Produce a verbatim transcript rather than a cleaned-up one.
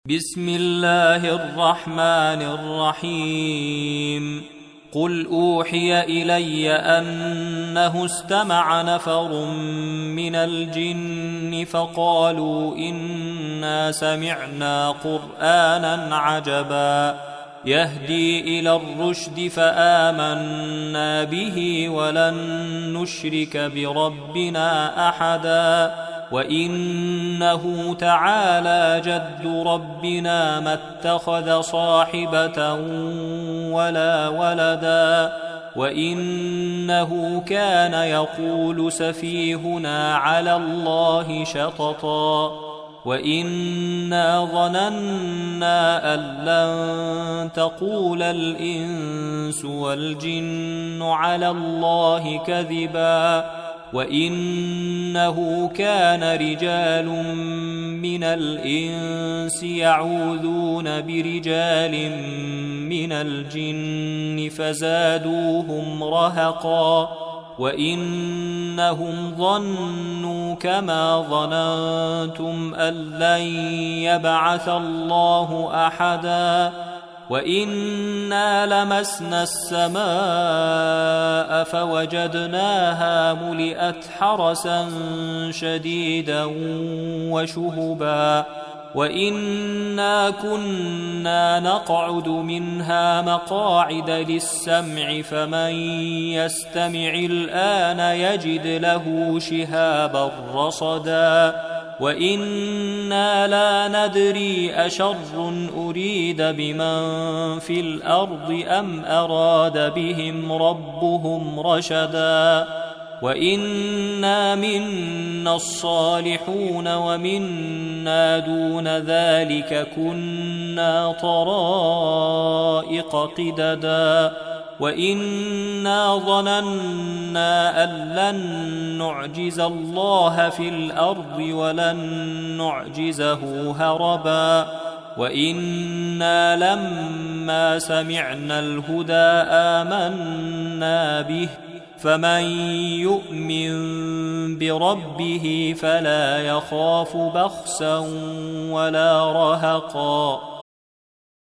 بسم الله الرحمن الرحيم قل أوحي إلي أنه استمع نفر من الجن فقالوا إنا سمعنا قرآنا عجبا يهدي إلى الرشد فآمنا به ولن نشرك بربنا أحدا وإنه تعالى جد ربنا ما اتخذ صاحبة ولا ولدا وإنه كان يقول سفيهنا على الله شططا وإنا ظننا أن لن تقول الإنس والجن على الله كذبا وإنه كان رجال من الإنس يعوذون برجال من الجن فزادوهم رهقا وإنهم ظنوا كما ظننتم أن لن يبعث الله أحدا وإنا لمسنا السماء فوجدناها ملئت حرسا شديدا وشهبا وإنا كنا نقعد منها مقاعد للسمع فمن يستمع الآن يجد له شهابا رصدا وإنا لا ندري أشر أريد بمن في الأرض أم أراد بهم ربهم رشدا وإنا منا الصالحون ومنا دون ذلك كنا طرائق قددا وإنا ظننا أن لن نعجز الله في الأرض ولن نعجزه هربا وإنا لما سمعنا الهدى آمنا به فمن يؤمن بربه فلا يخاف بخسا ولا رهقا